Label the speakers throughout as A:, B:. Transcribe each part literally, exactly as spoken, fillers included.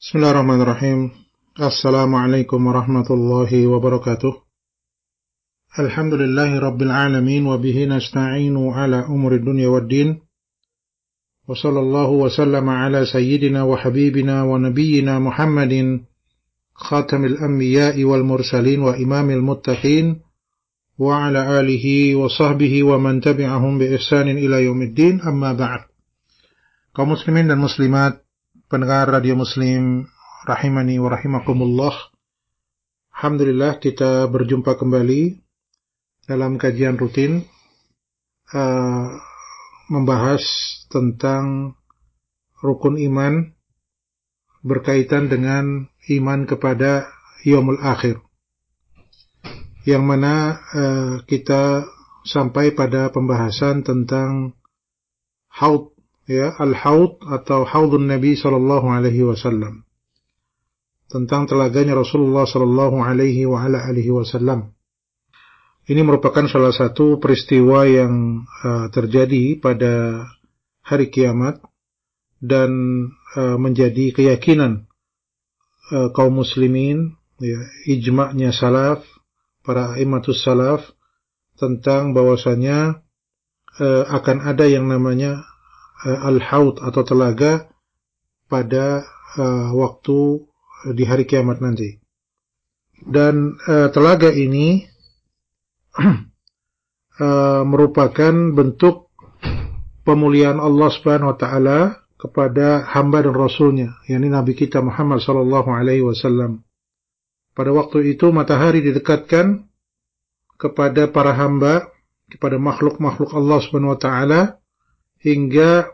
A: Bismillahirrahmanirrahim. Assalamualaikum warahmatullahi wabarakatuh. Alhamdulillahi rabbil alamin wa bihi nasta'inu ala umuri dunya waddin. Wa sallallahu wa sallama ala sayyidina wa habibina wa nabiyyina Muhammadin khatamil anbiya'i wal mursalin wa imamil muttaqin wa ala alihi wa sahbihi wa man tabi'ahum bi ihsanin ila yaumiddin, amma ba'd. Kaum muslimin dan muslimat, pendengar radio Muslim rahimani wa rahimakumullah. Alhamdulillah kita berjumpa kembali dalam kajian rutin uh, membahas tentang rukun iman berkaitan dengan iman kepada yaumul akhir, yang mana uh, kita sampai pada pembahasan tentang haud, ya, al-haud atau haudun Nabi sallallahu alaihi wasallam, tentang telaganya Rasulullah sallallahu alaihi wa ala alihi wasallam. Ini merupakan salah satu peristiwa yang uh, terjadi pada hari kiamat dan uh, menjadi keyakinan uh, kaum muslimin, ya, ijma'nya salaf, para imamatus salaf, tentang bahwasanya uh, akan ada yang namanya al-haud atau telaga pada uh, waktu di hari kiamat nanti. Dan uh, telaga ini uh, merupakan bentuk pemuliaan Allah Subhanahu wa taala kepada hamba dan rasulnya, yakni Nabi kita Muhammad sallallahu alaihi wasallam. Pada waktu itu matahari didekatkan kepada para hamba, kepada makhluk-makhluk Allah Subhanahu wa taala, hingga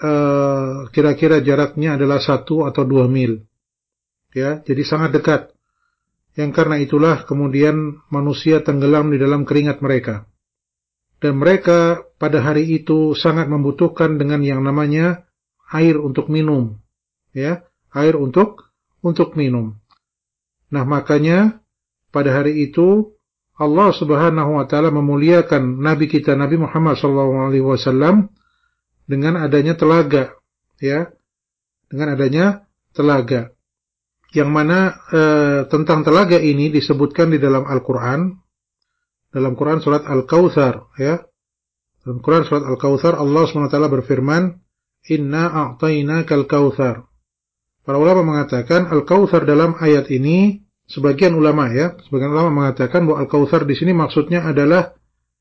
A: uh, kira-kira jaraknya adalah satu atau dua mil, ya, jadi sangat dekat. Yang karena itulah kemudian manusia tenggelam di dalam keringat mereka, dan mereka pada hari itu sangat membutuhkan dengan yang namanya air untuk minum, ya, air untuk untuk minum. Nah, makanya pada hari itu Allah Subhanahu wa taala memuliakan Nabi kita Nabi Muhammad sallallahu alaihi wasallam dengan adanya telaga, ya, dengan adanya telaga, yang mana e, tentang telaga ini disebutkan di dalam Al-Quran, dalam Quran surat Al-Kautsar, ya, dalam Quran surat Al-Kautsar Allah subhanahu wa taala berfirman, Inna a'tainakal kautsar. Para ulama mengatakan Al-Kautsar dalam ayat ini, sebagian ulama, ya, sebagian ulama mengatakan bahwa Al-Kautsar di sini maksudnya adalah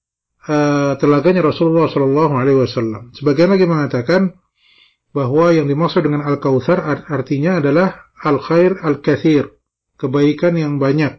A: Uh, telaganya Rasulullah sallallahu alaihi wasallam. Sebagian lagi mengatakan bahwa yang dimaksud dengan Al-Kautsar art- artinya adalah al-khair al-katsir, kebaikan yang banyak.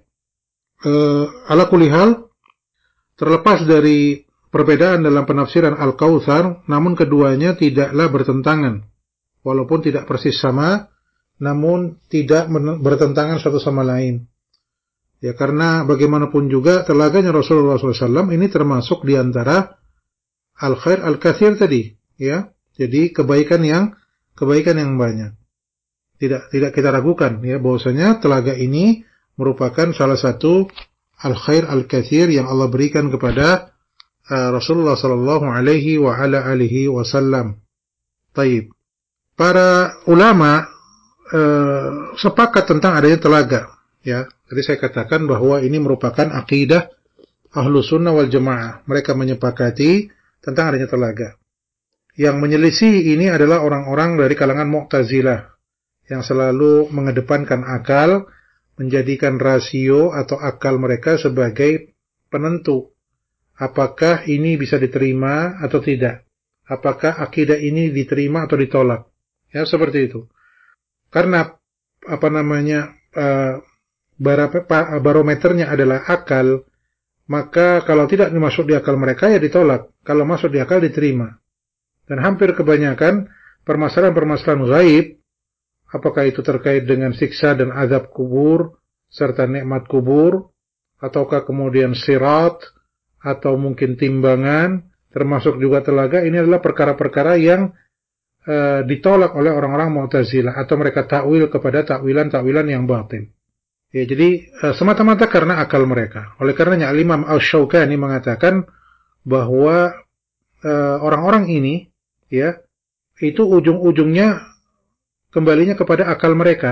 A: Uh, ala kulli hal, terlepas dari perbedaan dalam penafsiran Al-Kautsar, namun keduanya tidaklah bertentangan. Walaupun tidak persis sama, namun tidak bertentangan satu sama lain. Ya, karena bagaimanapun juga telaganya Rasulullah sallallahu alaihi wasallam ini termasuk diantara al-khair al-katsir tadi, ya. Jadi kebaikan yang kebaikan yang banyak. Tidak tidak kita ragukan, ya, bahwasanya telaga ini merupakan salah satu al-khair al-katsir yang Allah berikan kepada uh, Rasulullah sallallahu alaihi wa ala alihi wasallam. Taib. Para ulama uh, sepakat tentang adanya telaga. Ya, tadi saya katakan bahwa ini merupakan akidah Ahlus Sunnah wal Jamaah. Mereka menyepakati tentang adanya telaga. Yang menyelisih ini adalah orang-orang dari kalangan Mu'tazilah yang selalu mengedepankan akal, menjadikan rasio atau akal mereka sebagai penentu apakah ini bisa diterima atau tidak. Apakah akidah ini diterima atau ditolak. Ya, seperti itu. Karena apa namanya uh, barometernya adalah akal, maka kalau tidak masuk di akal mereka ya ditolak, kalau masuk di akal diterima. Dan hampir kebanyakan permasalahan-permasalahan gaib, apakah itu terkait dengan siksa dan azab kubur serta nikmat kubur, ataukah kemudian sirat, atau mungkin timbangan, termasuk juga telaga, ini adalah perkara-perkara yang uh, ditolak oleh orang-orang Mu'tazilah, atau mereka takwil kepada takwilan-takwilan yang batil. Ya, jadi uh, semata-mata karena akal mereka. Oleh karenanya Al-Imam Asy-Syaukani mengatakan bahwa uh, orang-orang ini, ya, itu ujung-ujungnya kembalinya kepada akal mereka.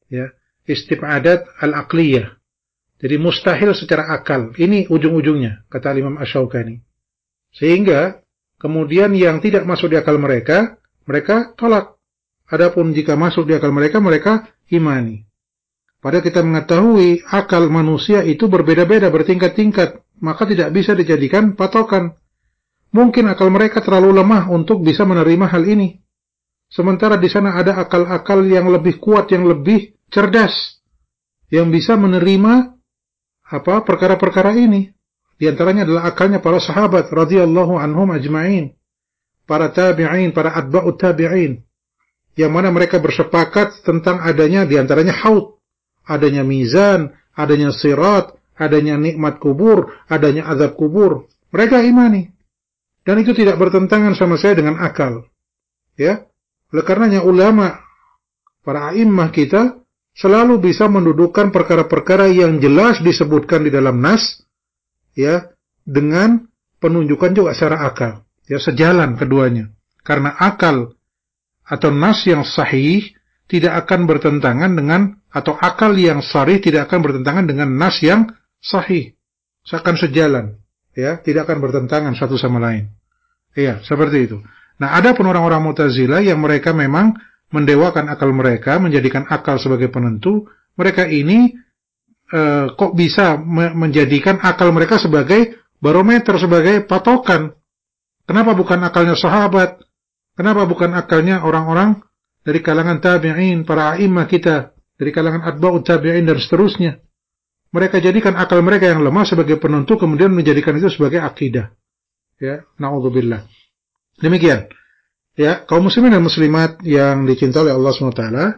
A: Ya, istibadat al-aqliyah. Jadi mustahil secara akal. Ini ujung-ujungnya, kata Imam Asy-Syaukani. Sehingga kemudian yang tidak masuk di akal mereka, mereka tolak. Adapun jika masuk di akal mereka, mereka imani. Padahal kita mengetahui akal manusia itu berbeda-beda, bertingkat-tingkat, maka tidak bisa dijadikan patokan. Mungkin akal mereka terlalu lemah untuk bisa menerima hal ini. Sementara di sana ada akal-akal yang lebih kuat, yang lebih cerdas, yang bisa menerima apa perkara-perkara ini. Di antaranya adalah akalnya para sahabat radhiyallahu anhum ajma'in, para tabi'in, para atba'ut tabi'in, yang mana mereka bersepakat tentang adanya di antaranya haud, adanya mizan, adanya sirat, adanya nikmat kubur, adanya azab kubur. Mereka imani. Dan itu tidak bertentangan sama saya dengan akal. Ya. Oleh karenanya ulama, para a'immah kita selalu bisa mendudukkan perkara-perkara yang jelas disebutkan di dalam nas, ya, dengan penunjukan juga secara akal. Ya, sejalan keduanya. Karena akal atau nas yang sahih tidak akan bertentangan dengan, atau akal yang sharih tidak akan bertentangan dengan nas yang sahih. Seakan sejalan, ya, tidak akan bertentangan satu sama lain. Iya, seperti itu. Nah, ada pun orang-orang Mu'tazilah yang mereka memang mendewakan akal mereka, menjadikan akal sebagai penentu. Mereka ini eh, kok bisa me- menjadikan akal mereka sebagai barometer, sebagai patokan. Kenapa bukan akalnya sahabat? Kenapa bukan akalnya orang-orang dari kalangan tabi'in, para a'immah kita, dari kalangan atba'ut tabi'in dan seterusnya? Mereka jadikan akal mereka yang lemah sebagai penentu, kemudian menjadikan itu sebagai akidah. Ya, na'udzubillah. Demikian. Ya, kaum muslimin dan muslimat yang dicintai oleh Allah subhanahu wa taala,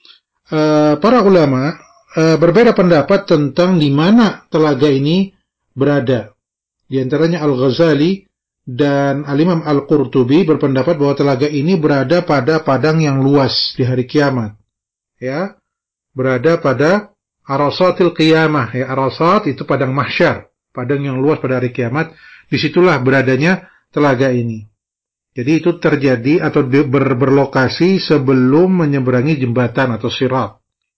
A: uh, para ulama uh, berbeda pendapat tentang di mana telaga ini berada. Di antaranya Al-Ghazali dan Al-Imam Al-Qurtubi berpendapat bahwa telaga ini berada pada padang yang luas di hari kiamat. Ya, berada pada Arasatil Qiyamah. Ya, Arasat itu padang mahsyar, padang yang luas pada hari kiamat. Disitulah beradanya telaga ini. Jadi itu terjadi atau ber, berlokasi sebelum menyeberangi jembatan atau sirat.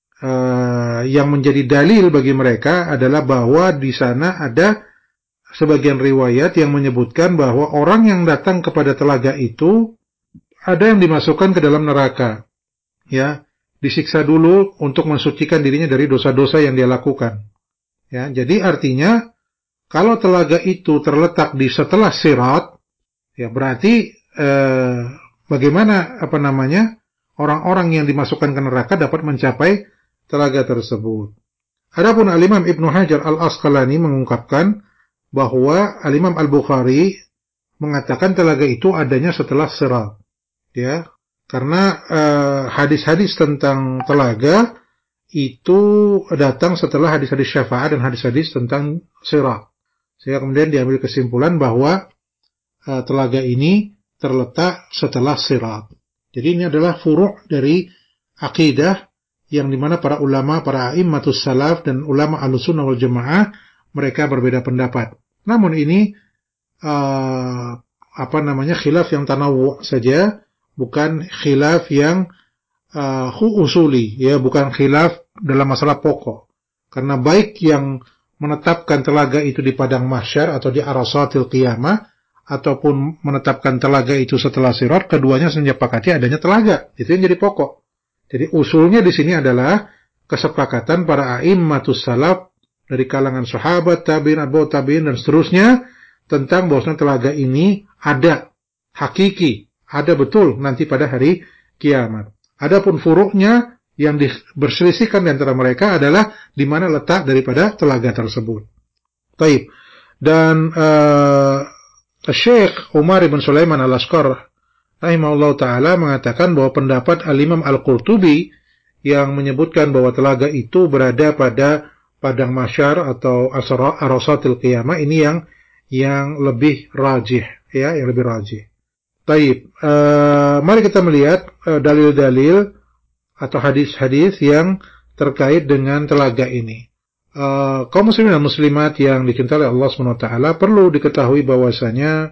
A: Uh, yang menjadi dalil bagi mereka adalah bahwa di sana ada sebagian riwayat yang menyebutkan bahwa orang yang datang kepada telaga itu ada yang dimasukkan ke dalam neraka. Ya, disiksa dulu untuk mensucikan dirinya dari dosa-dosa yang dia lakukan. Ya, jadi artinya kalau telaga itu terletak di setelah sirat, ya berarti eh, bagaimana apa namanya orang-orang yang dimasukkan ke neraka dapat mencapai telaga tersebut. Adapun Al-Imam Ibnu Hajar Al-Asqalani mengungkapkan bahwa Al-Imam Al-Bukhari mengatakan telaga itu adanya setelah sirat. Ya, karena eh, hadis-hadis tentang telaga itu datang setelah hadis-hadis syafaat dan hadis-hadis tentang sirat. Sehingga kemudian diambil kesimpulan bahwa uh, telaga ini terletak setelah sirat. Jadi ini adalah furu' dari akidah yang dimana para ulama, para a'immatus salaf dan ulama ahlussunnah wal jamaah mereka berbeda pendapat. Namun ini uh, apa namanya khilaf yang tanawwu' saja, bukan khilaf yang uh, usuli, ya, bukan khilaf dalam masalah pokok. Karena baik yang menetapkan telaga itu di padang mahsyar atau di arasatil qiyamah ataupun menetapkan telaga itu setelah sirat, keduanya menyepakati adanya telaga. Itu yang jadi pokok. Jadi usulnya di sini adalah kesepakatan para a'immatus salaf dari kalangan sahabat, tabi'in, atba'ut tabi'in dan seterusnya tentang bahwasanya telaga ini ada, hakiki, ada betul nanti pada hari kiamat. Adapun furuknya yang berselisihkan di antara mereka adalah di mana letak daripada telaga tersebut. Taib. Dan uh, Syekh Umar bin Sulaiman Al-Ashqar rahimahullah ta'ala mengatakan bahwa pendapat Al-Imam Al-Qurtubi yang menyebutkan bahwa telaga itu berada pada padang mahsyar atau arasatil qiyamah ini yang yang lebih rajih, ya, yang lebih rajih. Taib. Uh, mari kita melihat uh, dalil-dalil atau hadis-hadis yang terkait dengan telaga ini. Uh, kaum muslimin dan muslimat yang dicintai oleh Allah subhanahu wa taala perlu diketahui bahwasanya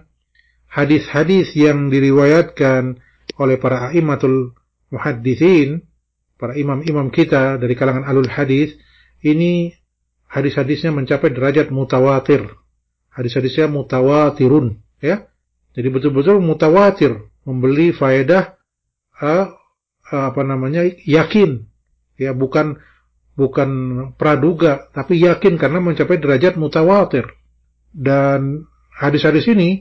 A: hadis-hadis yang diriwayatkan oleh para a'immatul muhadditsin para imam-imam kita dari kalangan alul hadis, ini hadis-hadisnya mencapai derajat mutawatir. Hadis-hadisnya mutawatirun, ya. Jadi betul-betul mutawatir, membeli faedah uh, apa namanya? yakin. Ya, bukan bukan praduga, tapi yakin karena mencapai derajat mutawatir. Dan hadis-hadis ini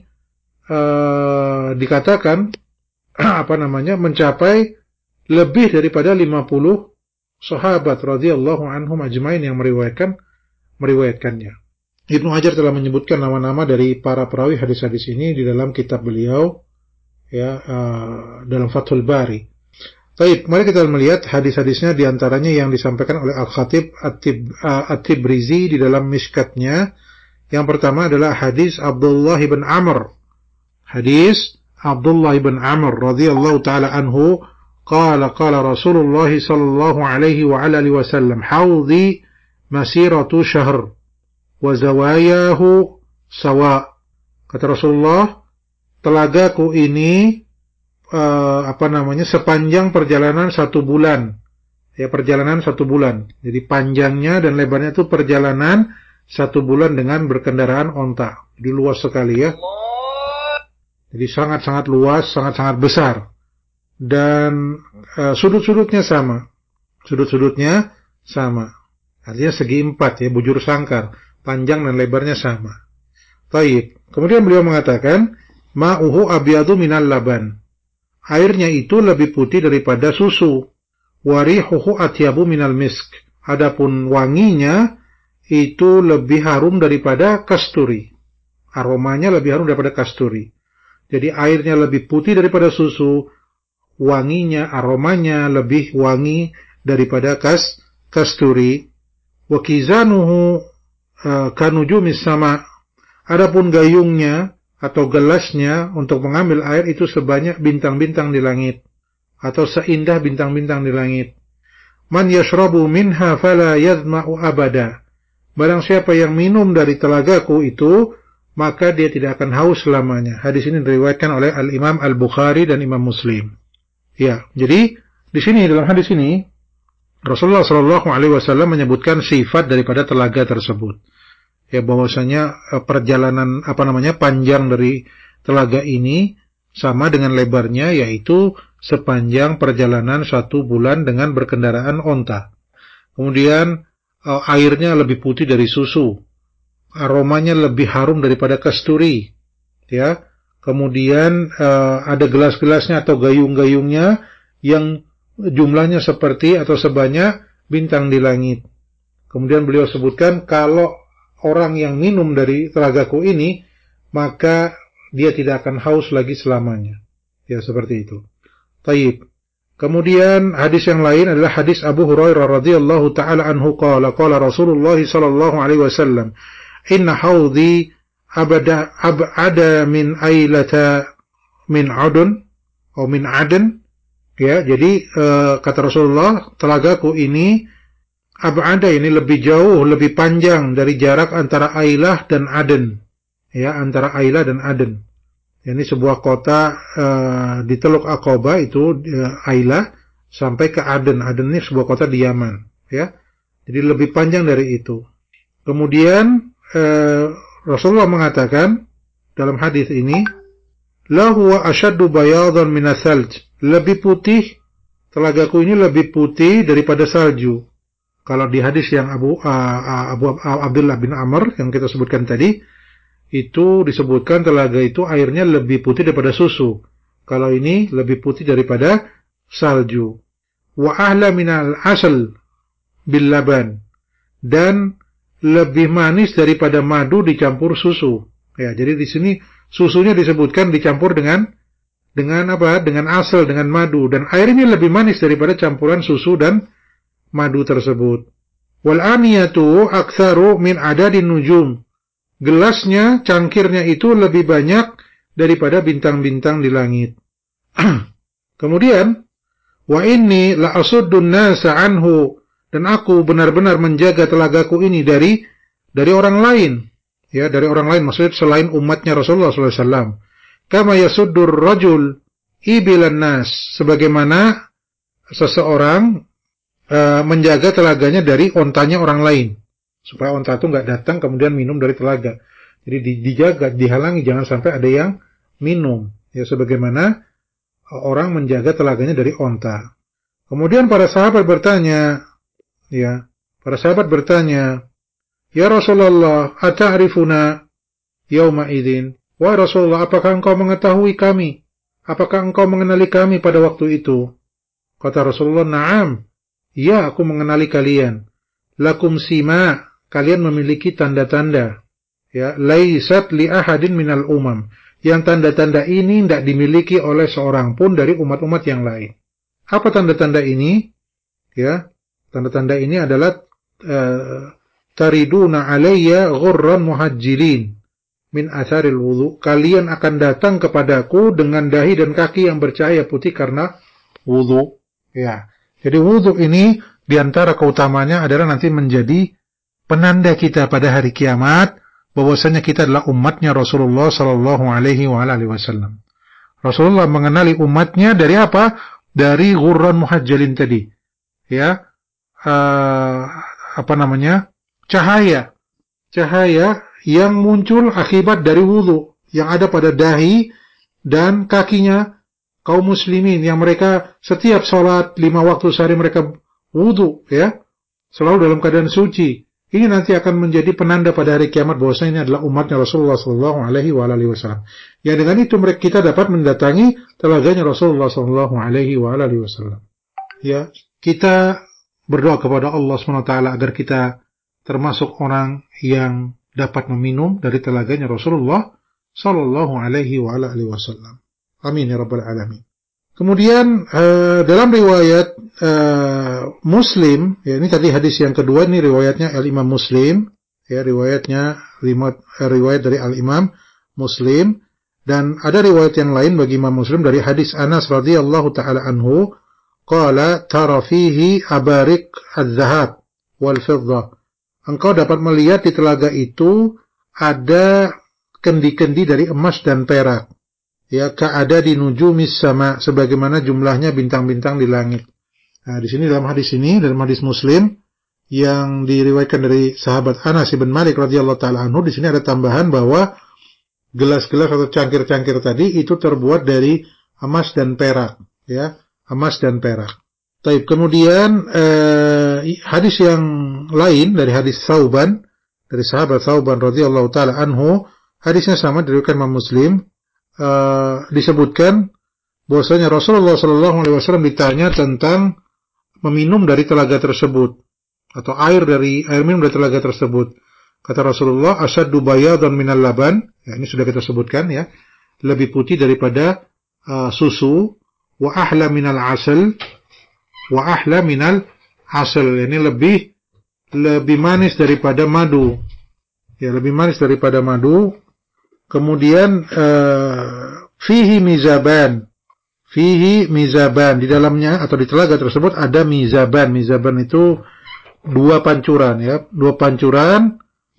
A: uh, dikatakan apa namanya? mencapai lebih daripada lima puluh sahabat radhiyallahu anhum ajmain yang meriwayatkan meriwayatkannya. Ibnu Hajar telah menyebutkan nama-nama dari para perawi hadis-hadis ini di dalam kitab beliau, ya, uh, dalam Fathul Bari. Baik, mari kita melihat hadis-hadisnya, di antaranya yang disampaikan oleh Al-Khatib At-Tibrizi di dalam Mishkatnya. Yang pertama adalah hadis Abdullah bin Amr. Hadis Abdullah bin Amr radhiyallahu taala anhu, qala qala Rasulullah sallallahu alaihi wa ala alihi wasallam, haudhi masiratu syahr wa zawayahu sawa. Kata Rasulullah, telagaku ini uh, apa namanya sepanjang perjalanan satu bulan. Ya, perjalanan satu bulan. Jadi panjangnya dan lebarnya itu perjalanan satu bulan dengan berkendaraan onta. Jadi luas sekali, ya. Jadi sangat-sangat luas, sangat-sangat besar. Dan uh, sudut-sudutnya sama. Sudut-sudutnya sama. Artinya segi empat, ya, bujur sangkar. Panjang dan lebarnya sama. Taib. Kemudian beliau mengatakan, ma'uhu abyadu minal laban. Airnya itu lebih putih daripada susu. Warihuhu atyabu minal misk. Adapun wanginya itu lebih harum daripada kasturi. Aromanya lebih harum daripada kasturi. Jadi airnya lebih putih daripada susu. Wanginya, aromanya lebih wangi daripada kas, kasturi. Wakizanuhu kanujumis sama. Adapun gayungnya atau gelasnya untuk mengambil air itu sebanyak bintang-bintang di langit, atau seindah bintang-bintang di langit. Man yashrabu minha fala yadma'u abada. Barang siapa yang minum dari telagaku itu, maka dia tidak akan haus selamanya. Hadis ini diriwayatkan oleh Al-Imam Al-Bukhari dan Imam Muslim. Ya, jadi di sini dalam hadis ini Rasulullah shallallahu alaihi wasallam menyebutkan sifat daripada telaga tersebut. Ya, bahwasanya perjalanan apa namanya panjang dari telaga ini sama dengan lebarnya, yaitu sepanjang perjalanan satu bulan dengan berkendaraan onta. Kemudian airnya lebih putih dari susu, aromanya lebih harum daripada kasturi. Ya, kemudian ada gelas-gelasnya atau gayung-gayungnya yang jumlahnya seperti atau sebanyak bintang di langit. Kemudian beliau sebutkan, kalau orang yang minum dari telagaku ini, maka dia tidak akan haus lagi selamanya. Ya, seperti itu. Taib. Kemudian hadis yang lain adalah hadis Abu Hurairah radhiyallahu taala anhu qala qala Rasulullah sallallahu alaihi wasallam, inna haudhi abada abada min ailata min adun atau min aden. Ya, jadi uh, kata Rasulullah, telagaku ini abada ini lebih jauh, lebih panjang dari jarak antara Ailah dan Aden. Ya, antara Ailah dan Aden. Ini sebuah kota uh, di Teluk Aqaba itu, uh, Ailah, sampai ke Aden. Aden ini sebuah kota di Yaman. Ya, jadi lebih panjang dari itu. Kemudian uh, Rasulullah mengatakan dalam hadis ini, la huwa ashaddu bayadan min as-salj. Lebih putih, telagaku ini lebih putih daripada salju. Kalau di hadis yang Abu, uh, Abu Abdullah bin Amr yang kita sebutkan tadi, itu disebutkan telaga itu airnya lebih putih daripada susu. Kalau ini lebih putih daripada salju. Wa ahla minal asal bil laban. Dan lebih manis daripada madu dicampur susu. Ya, jadi di sini susunya disebutkan dicampur dengan dengan apa? Dengan asal, dengan madu, dan airnya lebih manis daripada campuran susu dan madu tersebut. Wal aniyatu aktsaru min adadin nujum. Gelasnya, cangkirnya itu lebih banyak daripada bintang-bintang di langit. Kemudian, wa inni la asuddun nasa anhu, dan aku benar-benar menjaga telagaku ini dari dari orang lain. Ya, dari orang lain, maksudnya selain umatnya Rasulullah sallallahu alaihi wasallam. Kama yasuddur rajul ibilan nas, sebagaimana seseorang uh, menjaga telaganya dari ontanya orang lain, supaya onta itu nggak datang kemudian minum dari telaga. Jadi dijaga, dihalangi jangan sampai ada yang minum. Ya sebagaimana orang menjaga telaganya dari onta. Kemudian para sahabat bertanya, ya, para sahabat bertanya, "Ya Rasulullah, ata'rifuna yauma idzin?" Wahai Rasulullah, apakah engkau mengetahui kami? Apakah engkau mengenali kami pada waktu itu? Kata Rasulullah, "Na'am." Ya, aku mengenali kalian. Lakum sima, kalian memiliki tanda-tanda. Ya, laisat li ahadin minal umam. Yang tanda-tanda ini tidak dimiliki oleh seorang pun dari umat-umat yang lain. Apa tanda-tanda ini? Ya, tanda-tanda ini adalah uh, tariduna alayya ghurran muhajjilin min atharil wudu. Kalian akan datang kepadaku dengan dahi dan kaki yang bercahaya putih karena wudu. Ya. Jadi wudu ini diantara keutamanya adalah nanti menjadi penanda kita pada hari kiamat bahwasanya kita adalah umatnya Rasulullah sallallahu alaihi wasallam. Rasulullah mengenali umatnya dari apa? Dari ghurran muhajjalin tadi. Ya. Uh, apa namanya? Cahaya. Cahaya yang muncul akibat dari wudu yang ada pada dahi dan kakinya kaum muslimin yang mereka setiap sholat lima waktu sehari mereka wudu, ya, selalu dalam keadaan suci. Ini nanti akan menjadi penanda pada hari kiamat bahwasanya ini adalah umatnya Rasulullah sallallahu alaihi wasallam. Ya, dengan itu mereka kita dapat mendatangi telaganya Rasulullah sallallahu alaihi wasallam. Ya, kita berdoa kepada Allah subhanahu wa taala agar kita termasuk orang yang dapat meminum dari telaganya Rasulullah sallallahu alaihi wasallam. Amin ya rabbal alamin. Kemudian uh, dalam riwayat uh, Muslim, ya ini tadi hadis yang kedua, ini riwayatnya Al-Imam Muslim, ya riwayatnya riwayat, riwayat dari Al-Imam Muslim, dan ada riwayat yang lain bagi Imam Muslim dari hadis Anas radhiyallahu taala anhu, qala tara fihi abarik adz-dzahab wal fiddah. Engkau dapat melihat di telaga itu ada kendi-kendi dari emas dan perak. Ya, ka'ada di nujumis sama, sebagaimana jumlahnya bintang-bintang di langit. Nah, di sini dalam hadis ini, dalam hadis Muslim yang diriwayatkan dari sahabat Anas bin Malik radhiyallahu taala anhu, di sini ada tambahan bahwa gelas-gelas atau cangkir-cangkir tadi itu terbuat dari emas dan perak, ya, emas dan perak. Taib. Kemudian eh, hadis yang lain dari hadis Thauban, dari sahabat Thauban radhiyallahu taala anhu, hadisnya sama diriwayatkan Imam Muslim. Uh, disebutkan bahwasanya Rasulullah sallallahu alaihi wasallam ditanya tentang meminum dari telaga tersebut atau air dari air minum dari telaga tersebut. Kata Rasulullah, asyaddu bayadan minal laban, ya ini sudah kita sebutkan ya, lebih putih daripada uh, susu, wa ahla minal asal, wa ahla minal asal, ini lebih lebih manis daripada madu. Ya, lebih manis daripada madu. Kemudian uh, fihi mizaban, fihi mizaban, di dalamnya atau di telaga tersebut ada mizaban. Mizaban itu dua pancuran, ya, dua pancuran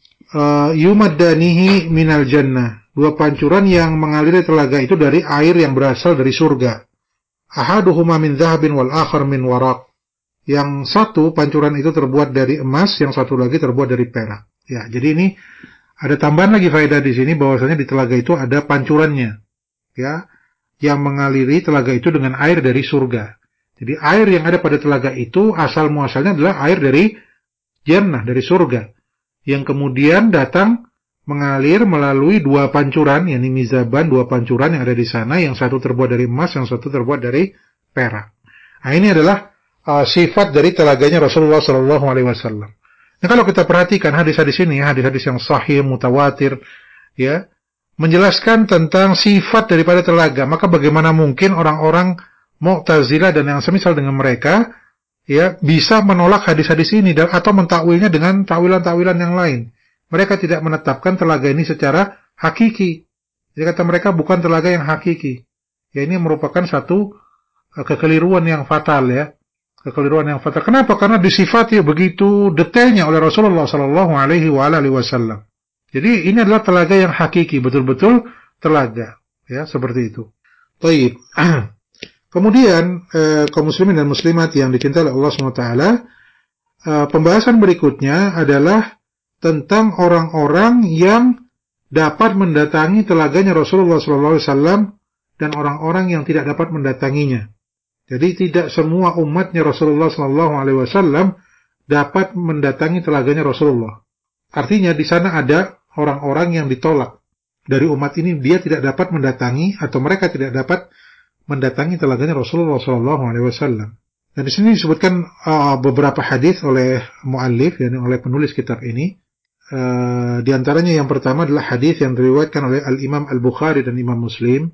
A: uh, yumaddanihi minal jannah, dua pancuran yang mengalir telaga itu dari air yang berasal dari surga. Ahaduhuma min dhahabin wal akhar min waraq. Yang satu pancuran itu terbuat dari emas, yang satu lagi terbuat dari perak. Ya, jadi ini ada tambahan lagi faedah di sini bahwasanya di telaga itu ada pancurannya, ya, yang mengaliri telaga itu dengan air dari surga. Jadi air yang ada pada telaga itu asal muasalnya adalah air dari jannah, dari surga, yang kemudian datang mengalir melalui dua pancuran, yakni mizaban, dua pancuran yang ada di sana, yang satu terbuat dari emas, yang satu terbuat dari perak. Nah, ini adalah uh, sifat dari telaganya Rasulullah sallallahu alaihi wasallam. Nah, kalau kita perhatikan hadis-hadis ini, hadis-hadis yang sahih, mutawatir, ya, menjelaskan tentang sifat daripada telaga, maka bagaimana mungkin orang-orang Mu'tazilah dan yang semisal dengan mereka, ya, bisa menolak hadis-hadis ini dan atau mentakwilnya dengan takwilan-takwilan yang lain. Mereka tidak menetapkan telaga ini secara hakiki. Jadi kata mereka bukan telaga yang hakiki. Ya, ini merupakan satu uh, kekeliruan yang fatal, ya. Kekeliruan yang fatal. Kenapa? Karena disifati begitu detailnya oleh Rasulullah sallallahu alaihi wasallam. Jadi ini adalah telaga yang hakiki, betul-betul telaga, ya, seperti itu. Baik. Kemudian uh, kaum muslimin dan muslimat yang dicintai oleh Allah subhanahu wa taala, uh, pembahasan berikutnya adalah tentang orang-orang yang dapat mendatangi telaganya Rasulullah sallallahu alaihi wasallam dan orang-orang yang tidak dapat mendatanginya. Jadi tidak semua umatnya Rasulullah sallallahu alaihi wasallam dapat mendatangi telaganya Rasulullah. Artinya di sana ada orang-orang yang ditolak dari umat ini, dia tidak dapat mendatangi atau mereka tidak dapat mendatangi telaganya Rasulullah sallallahu alaihi wasallam. Dan di sini disebutkan uh, beberapa hadis oleh muallif, yakni oleh penulis kitab ini. Uh, di antaranya yang pertama adalah hadis yang diriwayatkan oleh Al-Imam Al-Bukhari dan Imam Muslim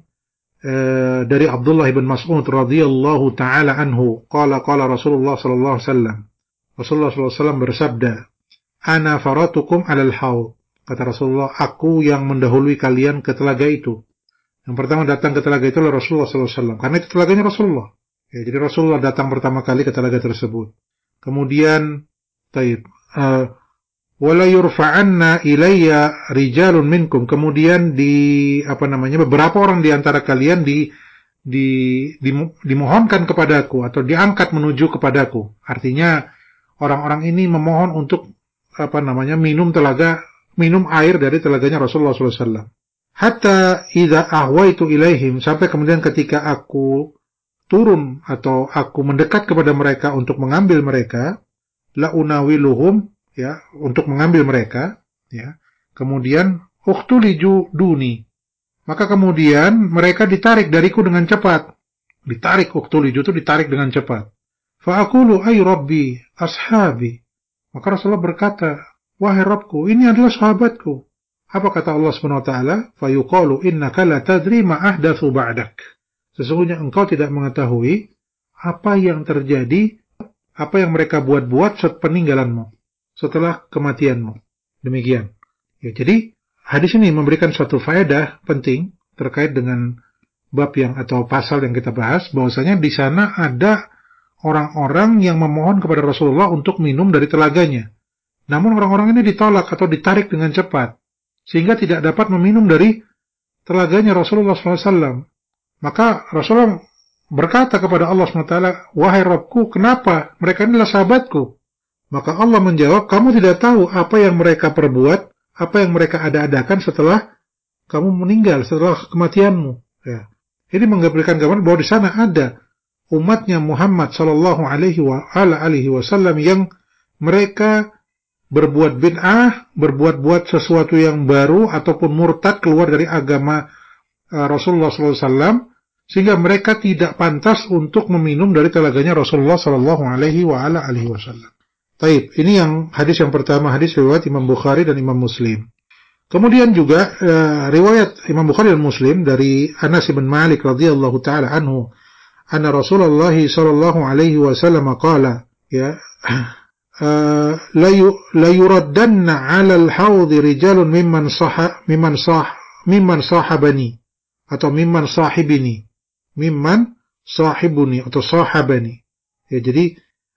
A: uh, dari Abdullah bin Mas'ud radhiyallahu taala anhu, qala qala Rasulullah sallallahu alaihi wasallam. Rasulullah sallallahu alaihi wasallam bersabda, "Ana faratukum 'alal haud." Kata Rasulullah, aku yang mendahului kalian ke telaga itu. Yang pertama datang ke telaga itu adalah Rasulullah sallallahu alaihi wasallam, karena itu telaganya Rasulullah. Ya, jadi Rasulullah datang pertama kali ke telaga tersebut. Kemudian, taib, uh, wala yurfa'anna ilayya rijalun minkum. Kemudian di apa namanya beberapa orang di antara kalian di di, di dimohonkan kepadaku atau diangkat menuju kepadaku. Artinya orang-orang ini memohon untuk apa namanya minum telaga, minum air dari telaganya Rasulullah sallallahu alaihi wasallam. Hatta idza ahwaitu ilaihim, sampai kemudian ketika aku turun atau aku mendekat kepada mereka untuk mengambil mereka, la unawiluhum, ya, untuk mengambil mereka, ya. Kemudian ukhtuliju duni. Maka kemudian mereka ditarik dariku dengan cepat. Ditarik, ukhtuliju itu ditarik dengan cepat. Fa aqulu ay rabbi ashabi. Maka Rasulullah berkata, wahai Rabbku, ini adalah sahabatku. Apa kata Allah Subhanahu wa taala? Fa yuqalu innaka la tadri ma ahdatsu ba'dak. Sesungguhnya engkau tidak mengetahui apa yang terjadi, apa yang mereka buat-buat setelah peninggalanmu, setelah kematianmu. Demikian. Ya, jadi hadis ini memberikan suatu faedah penting terkait dengan bab yang atau pasal yang kita bahas, bahwasanya di sana ada orang-orang yang memohon kepada Rasulullah untuk minum dari telaganya. Namun orang-orang ini ditolak atau ditarik dengan cepat, sehingga tidak dapat meminum dari telaganya Rasulullah sallallahu alaihi wasallam. Maka Rasulullah berkata kepada Allah subhanahu wa taala, wahai Rabbku, kenapa? Mereka inilah sahabatku. Maka Allah menjawab, kamu tidak tahu apa yang mereka perbuat, apa yang mereka ada-adakan setelah kamu meninggal, setelah kematianmu. Ya. Ini memberikan gambaran bahwa di sana ada umatnya Muhammad sallallahu alaihi wasallam yang mereka berbuat bid'ah, berbuat-buat sesuatu yang baru ataupun murtad keluar dari agama uh, Rasulullah sallallahu alaihi wasallam, sehingga mereka tidak pantas untuk meminum dari telaganya Rasulullah sallallahu alaihi wasallam. Taib, ini yang hadis yang pertama, hadis riwayat Imam Bukhari dan Imam Muslim. Kemudian juga uh, riwayat Imam Bukhari dan Muslim dari Anas bin Malik radhiyallahu taala anhu, anna Rasulullah sallallahu alaihi wasallam qala, ya, uh, la yuraddanna 'ala al-hawd rijalun mimman sah mimman sah mimman sahabani atau mimman sahibini, mimman sahibuni atau sahabani. Ya, jadi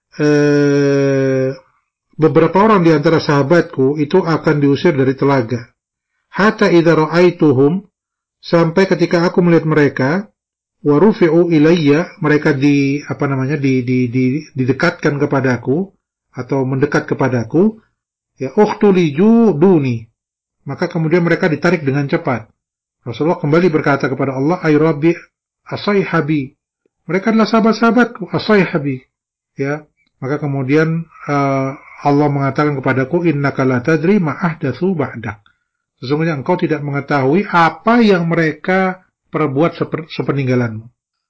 A: uh, beberapa orang di antara sahabatku itu akan diusir dari telaga. Hatta idza ra'aituhum, sampai ketika aku melihat mereka, wa rufi'u ilayya, mereka di apa namanya di, di, di didekatkan kepadaku atau mendekat kepadaku, ya ukhtuliju duni, maka kemudian mereka ditarik dengan cepat. Rasulullah kembali berkata kepada Allah, ay rabbi asayhabi, mereka adalah sahabat-sahabatku, asayhabi, ya. Maka kemudian uh, Allah mengatakan kepadaku, innaka la tadri ma ahdatsu ba'dak, sesungguhnya engkau tidak mengetahui apa yang mereka perbuat sepeninggalanmu.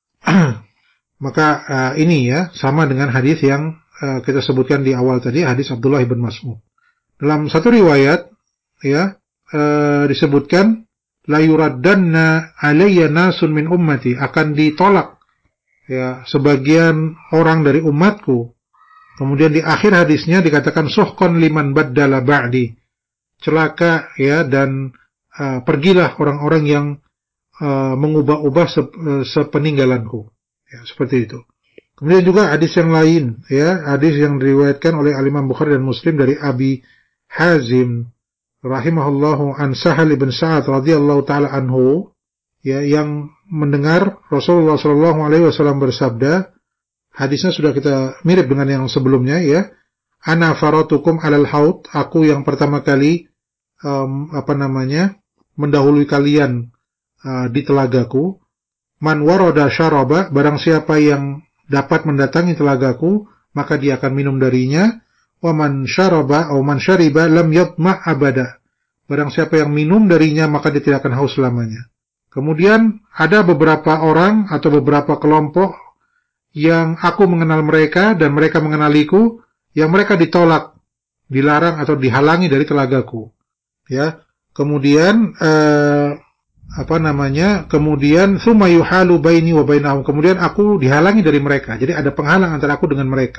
A: Maka uh, ini ya sama dengan hadis yang uh, kita sebutkan di awal tadi, hadis Abdullah bin Mas'ud. Dalam satu riwayat ya uh, disebutkan la yuraddanna alayya nasun min ummati, akan ditolak ya sebagian orang dari umatku. Kemudian di akhir hadisnya dikatakan suhqan liman baddala ba'di, celaka ya, dan uh, pergilah orang-orang yang Uh, mengubah-ubah sep, uh, sepeninggalanku, ya, seperti itu. Kemudian juga hadis yang lain, ya, hadis yang diriwayatkan oleh Imam Bukhari dan Muslim dari Abi Hazim rahimahullahu an Sahal bin Sa'ad radhiyallahu taala anhu, ya yang mendengar Rasulullah shallallahu alaihi wasallam bersabda, hadisnya sudah kita mirip dengan yang sebelumnya ya. Ana faratukum alal haud, aku yang pertama kali um, apa namanya mendahului kalian uh, di telagaku. Man warada syaraba, barang siapa yang dapat mendatangi telagaku, maka dia akan minum darinya. Wa man syaraba atau man syariba lam yadma abada, barang siapa yang minum darinya maka dia tidak akan haus selamanya. Kemudian ada beberapa orang atau beberapa kelompok yang aku mengenal mereka dan mereka mengenaliku, yang mereka ditolak, dilarang atau dihalangi dari telagaku. Ya, kemudian eh, apa namanya? Kemudian tsumma yuhalu baini wa bainahum, kemudian aku dihalangi dari mereka. Jadi ada penghalang antara aku dengan mereka.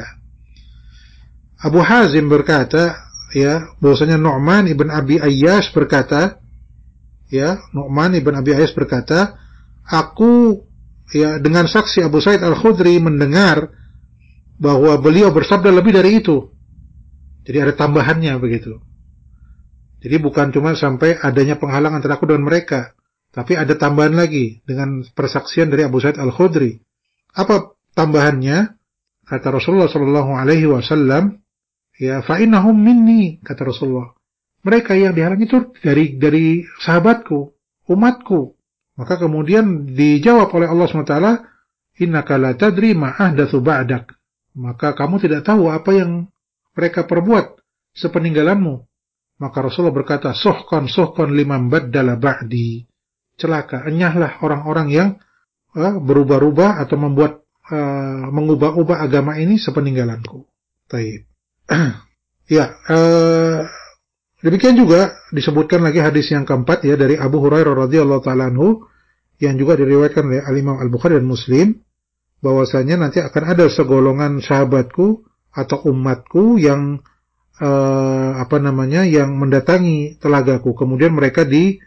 A: Abu Hazim berkata, ya, bahwasanya Nu'man ibn Abi Ayyash berkata, ya, Nu'man ibn Abi Ayyash berkata, aku ya dengan saksi Abu Sa'id Al-Khudri mendengar bahwa beliau bersabda lebih dari itu. Jadi ada tambahannya begitu. Jadi bukan cuma sampai adanya penghalang antara aku dengan mereka, tapi ada tambahan lagi dengan persaksian dari Abu Sa'id Al-Khudri. Apa tambahannya? Kata Rasulullah sallallahu alaihi wasallam, ya, fa innahum minni, kata Rasulullah. Mereka yang dihalangi itu dari dari sahabatku, umatku. Maka kemudian dijawab oleh Allah subhanahu wa taala, innaka la tadri ma ahdatsu ba'dak. Maka kamu tidak tahu apa yang mereka perbuat sepeninggalanmu. Maka Rasulullah berkata, suhqan suhqan liman baddala ba'di. Celaka, enyahlah orang-orang yang uh, berubah-ubah atau membuat uh, mengubah-ubah agama ini sepeninggalanku. Taib. Ya, uh, demikian juga disebutkan lagi hadis yang keempat ya dari Abu Hurairah radhiyallahu taala anhu yang juga diriwayatkan oleh Al-Imam Al-Bukhari dan Muslim, bahwasanya nanti akan ada segolongan sahabatku atau umatku yang uh, apa namanya yang mendatangi telagaku, kemudian mereka di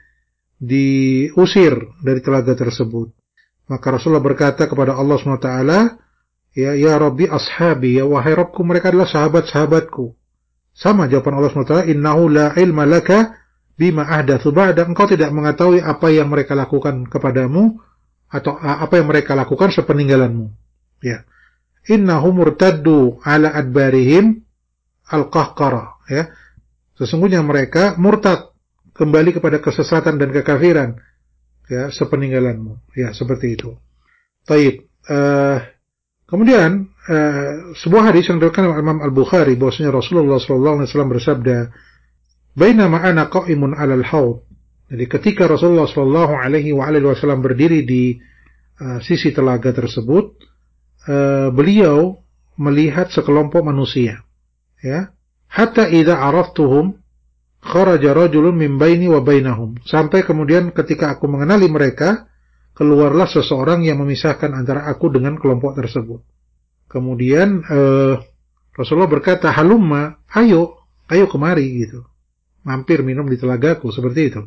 A: diusir dari telaga tersebut. Maka Rasulullah berkata kepada Allah subhanahu wa taala, ya ya Rabbi ashabi, ya wahai Rabbku, mereka adalah sahabat-sahabatku. Sama jawaban Allah subhanahu wa taala, innahu la ilma laka bima ahdatsu ba'da, engkau tidak mengetahui apa yang mereka lakukan kepadamu atau apa yang mereka lakukan sepeninggalanmu. Ya. Innahum murtaddu ala adbarihim al-qahqara, ya. Sesungguhnya mereka murtad, kembali kepada kesesatan dan kekafiran, ya, sepeninggalanmu. Ya, seperti itu. Taib. Uh, kemudian uh, sebuah hadis yang diriwayatkan oleh Imam Al-Bukhari, bahwasanya Rasulullah sallallahu alaihi wasallam bersabda, "Bainama ana qa'imun 'alal haud." Jadi ketika Rasulullah sallallahu alaihi wasallam berdiri di uh, sisi telaga tersebut, uh, beliau melihat sekelompok manusia, ya. Hatta idza araftuhum kharaja rajulun min baini wa bainahum. Sampai kemudian ketika aku mengenali mereka, keluarlah seseorang yang memisahkan antara aku dengan kelompok tersebut. Kemudian uh, Rasulullah berkata, "Halumma, ayo, ayo kemari," gitu. Mampir minum di telagaku, seperti itu.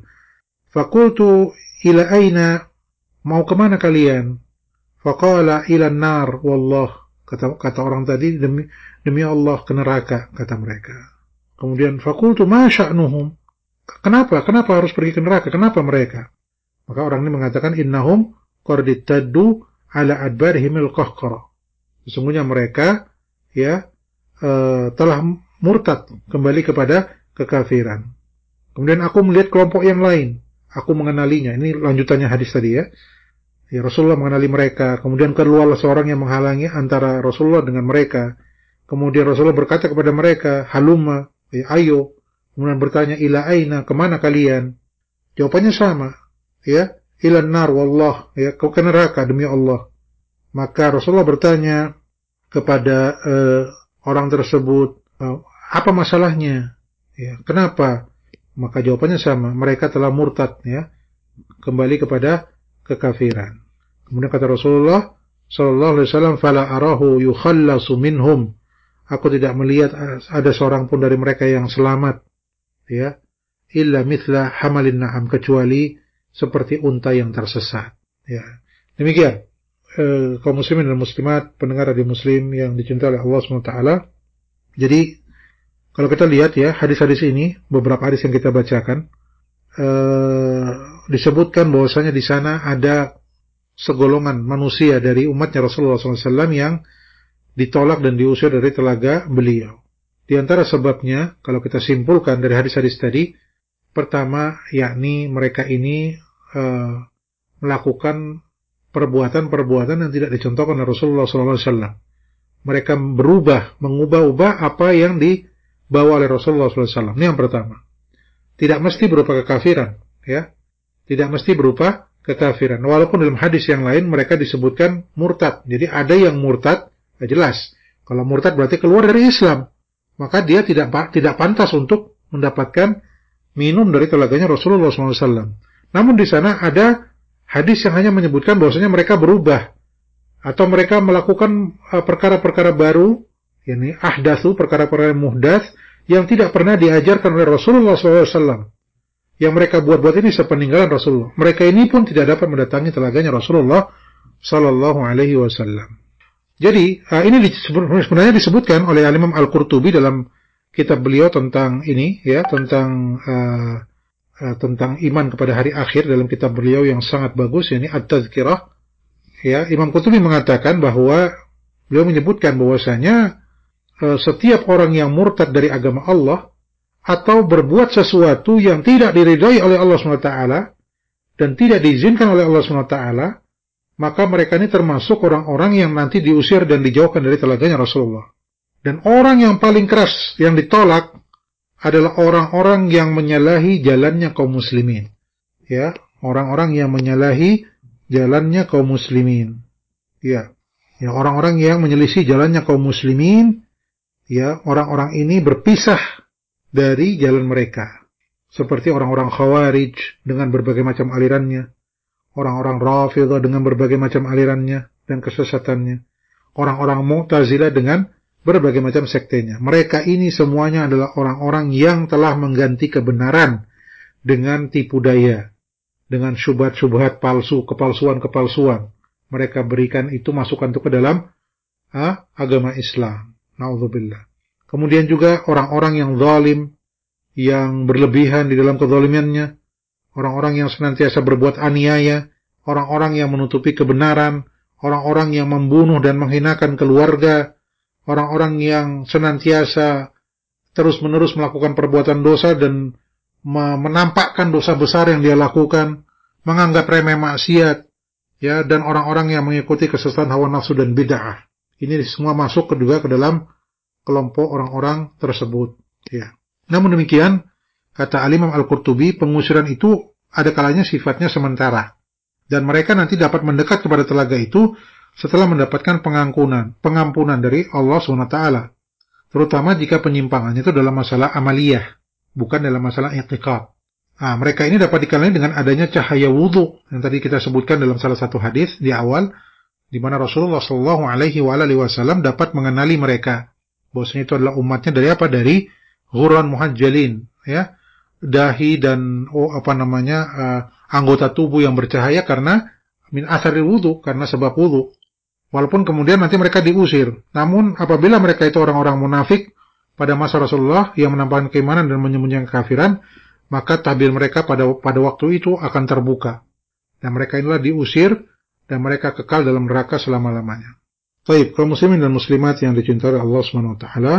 A: Fakultu ila aina, mau kemana kalian? Faqala ila nar wallah, kata kata orang tadi, demi demi Allah ke neraka, kata mereka. Kemudian fakultu ma sya'nuhum, kenapa kenapa harus pergi ke neraka, kenapa mereka? Maka orang ini mengatakan, innahum qarditaddu ala adbarihimil qahqara, sesungguhnya mereka ya uh, telah murtad, kembali kepada kekafiran. Kemudian aku melihat kelompok yang lain, aku mengenalinya. Ini lanjutannya hadis tadi ya. Ya, Rasulullah mengenali mereka. Kemudian keluarlah seorang yang menghalangi antara Rasulullah dengan mereka. Kemudian Rasulullah berkata kepada mereka, halumma, ya, ayo. Kemudian bertanya, ila aina, kemana kalian? Jawabannya sama, ya, ila nar wallah, ya, ke neraka demi Allah. Maka Rasulullah bertanya kepada uh, orang tersebut, uh, apa masalahnya? Ya, kenapa? Maka jawabannya sama, mereka telah murtad, ya, kembali kepada kekafiran. Kemudian kata Rasulullah sallallahu alaihi wasallam, fala arahu yukhallasu minhum, aku tidak melihat ada seorang pun dari mereka yang selamat, ya, illa mithla hamalin na'am, kecuali seperti unta yang tersesat, ya. Demikian eh, kaum muslimin dan muslimat, pendengar radio Muslim yang dicintai oleh Allah subhanahu wa taala. Jadi kalau kita lihat ya hadis-hadis ini, beberapa hadis yang kita bacakan, eh, disebutkan bahwasanya di sana ada segolongan manusia dari umatnya Rasulullah shallallahu alaihi wasallam yang ditolak dan diusir dari telaga beliau. Di antara sebabnya, kalau kita simpulkan dari hadis-hadis tadi, pertama, yakni mereka ini uh, melakukan perbuatan-perbuatan yang tidak dicontohkan oleh Rasulullah shallallahu alaihi wasallam. Mereka berubah, mengubah-ubah apa yang dibawa oleh Rasulullah shallallahu alaihi wasallam. Ini yang pertama. Tidak mesti berupa kekafiran, ya. Tidak mesti berupa kekafiran. Walaupun dalam hadis yang lain mereka disebutkan murtad. Jadi ada yang murtad, ya jelas. Kalau murtad berarti keluar dari Islam. Maka dia tidak tidak pantas untuk mendapatkan minum dari telaganya Rasulullah shallallahu alaihi wasallam. Namun di sana ada hadis yang hanya menyebutkan bahwasanya mereka berubah atau mereka melakukan perkara-perkara baru, yakni ahdatsu, perkara-perkara muhdats yang tidak pernah diajarkan oleh Rasulullah shallallahu alaihi wasallam. Yang mereka buat-buat ini sepeninggalan Rasulullah. Mereka ini pun tidak dapat mendatangi telaganya Rasulullah sallallahu alaihi wasallam. Jadi, uh, ini sebenarnya disebutkan oleh Imam Al-Qurtubi dalam kitab beliau tentang ini, ya, tentang uh, uh, tentang iman kepada hari akhir dalam kitab beliau yang sangat bagus, yakni At-Tazkirah. Ya, Imam Qurtubi mengatakan bahwa beliau menyebutkan bahwasanya uh, setiap orang yang murtad dari agama Allah atau berbuat sesuatu yang tidak diridai oleh Allah subhanahu wa taala dan tidak diizinkan oleh Allah subhanahu wa taala, maka mereka ini termasuk orang-orang yang nanti diusir dan dijauhkan dari telaganya Rasulullah. Dan orang yang paling keras yang ditolak adalah orang-orang yang menyalahi jalannya kaum muslimin. Ya, orang-orang yang menyalahi jalannya kaum muslimin. Ya, ya orang-orang yang menyelisih jalannya kaum muslimin, ya, orang-orang ini berpisah dari jalan mereka. Seperti orang-orang Khawarij dengan berbagai macam alirannya, orang-orang Rafidhah dengan berbagai macam alirannya dan kesesatannya, orang-orang Mu'tazilah dengan berbagai macam sektenya. Mereka ini semuanya adalah orang-orang yang telah mengganti kebenaran dengan tipu daya, dengan syubhat-syubhat palsu, kepalsuan-kepalsuan. Mereka berikan itu masukan itu ke dalam ah, agama Islam. Na'udzubillah. Kemudian juga orang-orang yang zalim, yang berlebihan di dalam kezalimannya, orang-orang yang senantiasa berbuat aniaya, orang-orang yang menutupi kebenaran, orang-orang yang membunuh dan menghinakan keluarga, orang-orang yang senantiasa terus-menerus melakukan perbuatan dosa dan menampakkan dosa besar yang dia lakukan, menganggap remeh maksiat, ya, dan orang-orang yang mengikuti kesesatan hawa nafsu dan bid'ah. Ini semua masuk juga ke dalam kelompok orang-orang tersebut. Ya. Namun demikian, kata Al-Imam Al-Qurtubi, pengusiran itu ada kalanya sifatnya sementara. Dan mereka nanti dapat mendekat kepada telaga itu setelah mendapatkan pengampunan, pengampunan dari Allah subhanahu wa taala. Terutama jika penyimpangannya itu dalam masalah amaliyah, bukan dalam masalah i'tiqad. Nah, mereka ini dapat dikenali dengan adanya cahaya wudu yang tadi kita sebutkan dalam salah satu hadis di awal, di mana Rasulullah shallallahu alaihi wasallam dapat mengenali mereka. Bahwasanya itu adalah umatnya dari apa? Dari ghuran muhajjalin, ya, dahi dan oh apa namanya uh, anggota tubuh yang bercahaya karena min atharil wudu, karena sebab wudu. Walaupun kemudian nanti mereka diusir. Namun apabila mereka itu orang-orang munafik pada masa Rasulullah yang menampakkan keimanan dan menyembunyikan kekafiran, maka tabir mereka pada pada waktu itu akan terbuka. Dan mereka inilah diusir dan mereka kekal dalam neraka selama-lamanya. Baik, kaum muslimin dan muslimat yang dicintai Allah Subhanahu wa taala,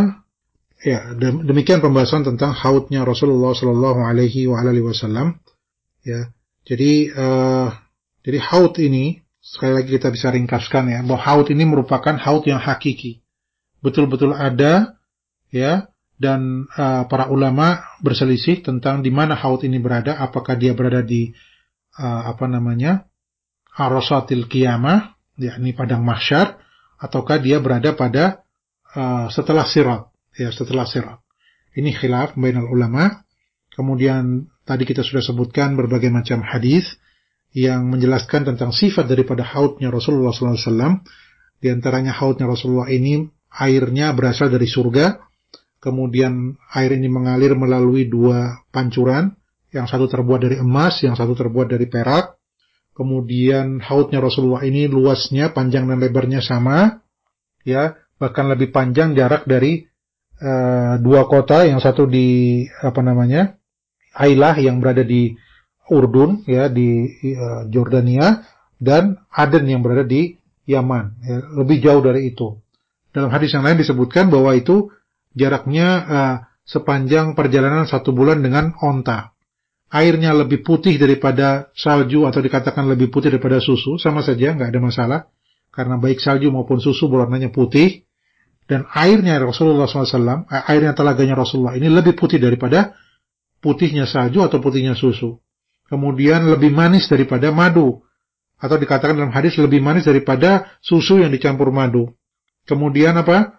A: ya, demikian pembahasan tentang haudnya Rasulullah sallallahu alaihi wasallam. Ya. Jadi uh, jadi haud ini sekali lagi kita bisa ringkaskan, ya, bahwa haud ini merupakan haud yang hakiki. Betul-betul ada, ya, dan uh, para ulama berselisih tentang di mana haud ini berada, apakah dia berada di uh, apa namanya? Arasatil qiyamah, yakni padang mahsyar, ataukah dia berada pada uh, setelah sirat, ya, setelah sirat. Ini khilaf bainal ulama. Kemudian tadi kita sudah sebutkan berbagai macam hadis yang menjelaskan tentang sifat daripada haudnya Rasulullah sallallahu alaihi wasallam. Di antaranya haudnya Rasulullah ini airnya berasal dari surga. Kemudian air ini mengalir melalui dua pancuran, yang satu terbuat dari emas, yang satu terbuat dari perak. Kemudian haudnya Rasulullah ini luasnya, panjang dan lebarnya sama, ya, bahkan lebih panjang jarak dari uh, dua kota, yang satu di apa namanya Ailah yang berada di Urdun ya di uh, Jordania, dan Aden yang berada di Yaman, ya, lebih jauh dari itu. Dalam hadis yang lain disebutkan bahwa itu jaraknya uh, sepanjang perjalanan satu bulan dengan onta. Airnya lebih putih daripada salju, atau dikatakan lebih putih daripada susu, sama saja, nggak ada masalah, karena baik salju maupun susu warnanya putih. Dan airnya Rasulullah shallallahu alaihi wasallam, airnya telaganya Rasulullah ini lebih putih daripada putihnya salju atau putihnya susu. Kemudian lebih manis daripada madu, atau dikatakan dalam hadis lebih manis daripada susu yang dicampur madu. Kemudian apa?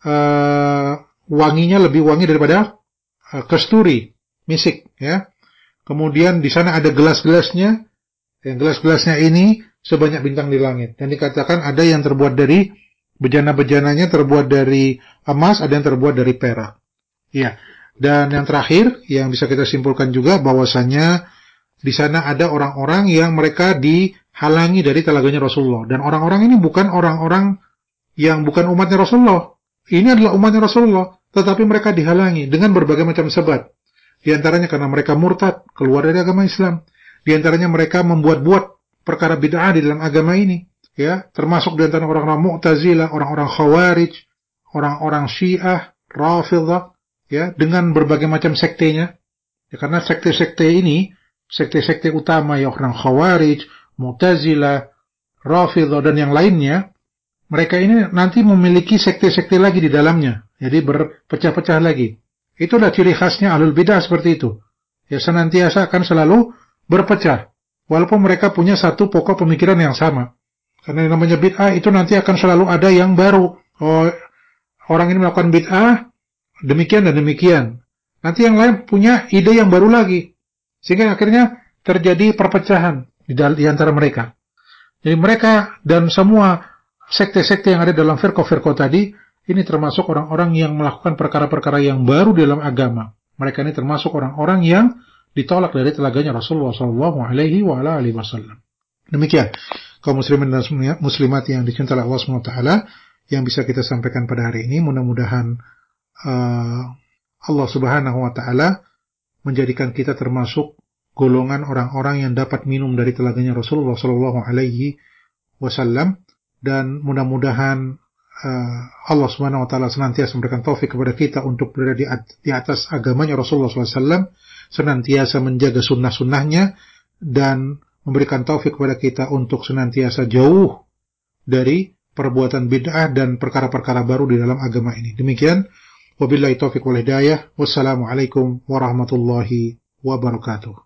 A: Uh, wanginya lebih wangi daripada uh, kasturi, misik, ya. Kemudian di sana ada gelas-gelasnya. Yang gelas-gelasnya ini sebanyak bintang di langit. Dan dikatakan ada yang terbuat dari bejana-bejananya terbuat dari emas, ada yang terbuat dari perak. Ya. Dan yang terakhir yang bisa kita simpulkan juga bahwasanya di sana ada orang-orang yang mereka dihalangi dari telaganya Rasulullah. Dan orang-orang ini bukan orang-orang yang bukan umatnya Rasulullah. Ini adalah umatnya Rasulullah, tetapi mereka dihalangi dengan berbagai macam sebab. Di antaranya karena mereka murtad, keluar dari agama Islam. Di antaranya mereka membuat-buat perkara bid'ah di dalam agama ini. Ya, termasuk di antara orang-orang Mu'tazilah, orang-orang Khawarij, orang-orang Syiah, Rafidhah, ya, dengan berbagai macam sektenya. Ya, karena sekte-sekte ini, sekte-sekte utama ya orang Khawarij, Mu'tazilah, Rafidhah dan yang lainnya, mereka ini nanti memiliki sekte-sekte lagi di dalamnya. Jadi berpecah-pecah lagi. Itulah ciri khasnya ahlul bidah seperti itu. Ya, senantiasa akan selalu berpecah. Walaupun mereka punya satu pokok pemikiran yang sama. Karena yang namanya bid'ah itu nanti akan selalu ada yang baru. Oh, orang ini melakukan bid'ah, demikian dan demikian. Nanti yang lain punya ide yang baru lagi. Sehingga akhirnya terjadi perpecahan di, di antara mereka. Jadi mereka dan semua sekte-sekte yang ada dalam firqah-firqah tadi, ini termasuk orang-orang yang melakukan perkara-perkara yang baru dalam agama. Mereka ini termasuk orang-orang yang ditolak dari telaganya Rasulullah shallallahu alaihi wasallam. Demikian kaum muslimin dan muslimat yang dicintai Allah subhanahu wa taala yang bisa kita sampaikan pada hari ini. Mudah-mudahan uh, Allah subhanahu wa taala menjadikan kita termasuk golongan orang-orang yang dapat minum dari telaganya Rasulullah shallallahu alaihi wasallam, dan mudah-mudahan uh, Allah subhanahu wa taala senantiasa memberikan taufik kepada kita untuk berada di, at- di atas agamanya Rasulullah shallallahu alaihi wasallam, senantiasa menjaga sunnah-sunnahnya, dan memberikan taufik kepada kita untuk senantiasa jauh dari perbuatan bid'ah dan perkara-perkara baru di dalam agama ini. Demikian, wabillahi taufiq wal hidayah. Wassalamualaikum warahmatullahi wabarakatuh.